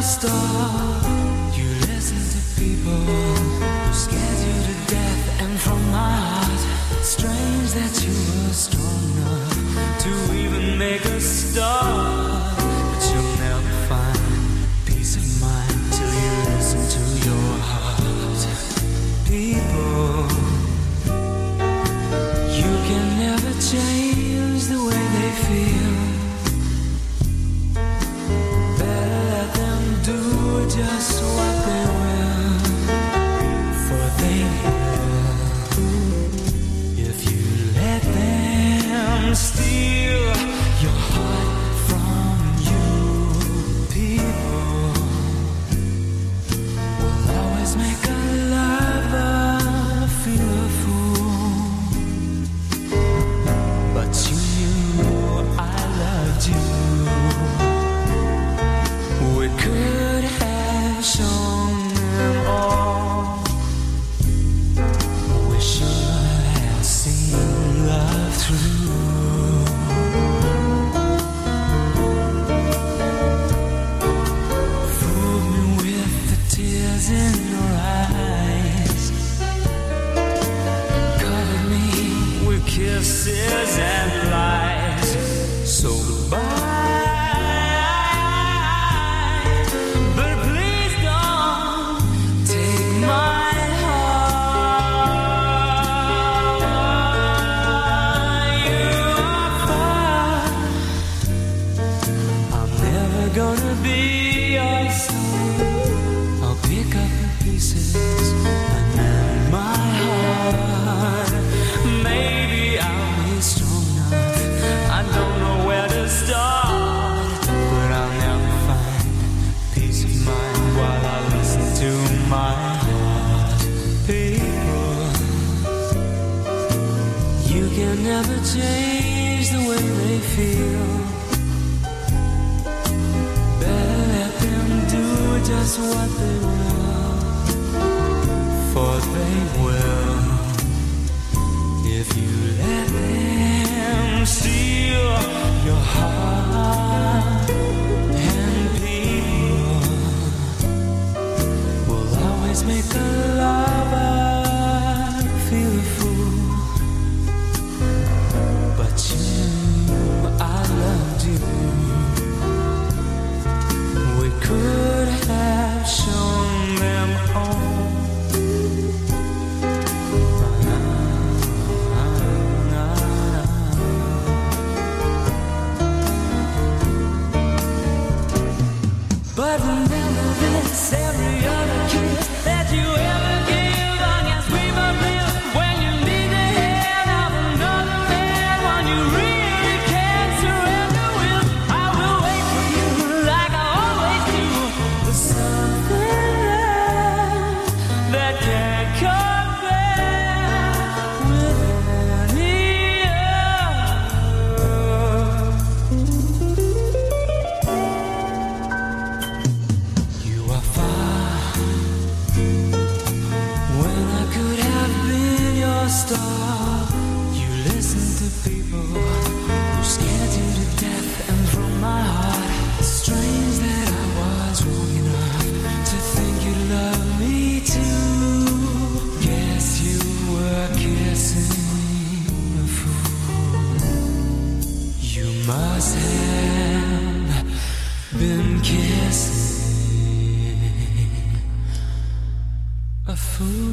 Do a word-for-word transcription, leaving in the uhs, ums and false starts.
star. You listen to people who scared you to death, and from my heart, strange that you were strong enough to even make a start. But you'll never find peace of mind till you listen to your heart. People, you can never change the way they feel. Do just what they will, for they will. If you let them steal your heart from you, people will always make a lover feel a fool. But you knew I loved you. We could have shown them all. We should have seen love through. Fooled me with the tears in your eyes, covered me with kisses and lies. So goodbye. Gonna be your son. I'll pick up the pieces and mend my heart. Maybe I'll be strong enough. I don't know where to start, but I'll never find peace of mind while I listen to my heart. People, you can never change the way they feel. Just what they will, for they will. If you let them steal your heart, and people will always make a lover feel a fool. But you knew I loved you. We could have shown them all. But remember this, every other kiss that you ever give, long as we both live. When you need the hand of another man, when you really can't surrender with, I will wait for you like I always do. There's something that can't compare with any other. You are far when I could have been your star. You listen to people who scared you to death, and from my heart, strange that I was wrong enough to think you love me too. Guess you were kissing a fool. You must have been kissing a fool.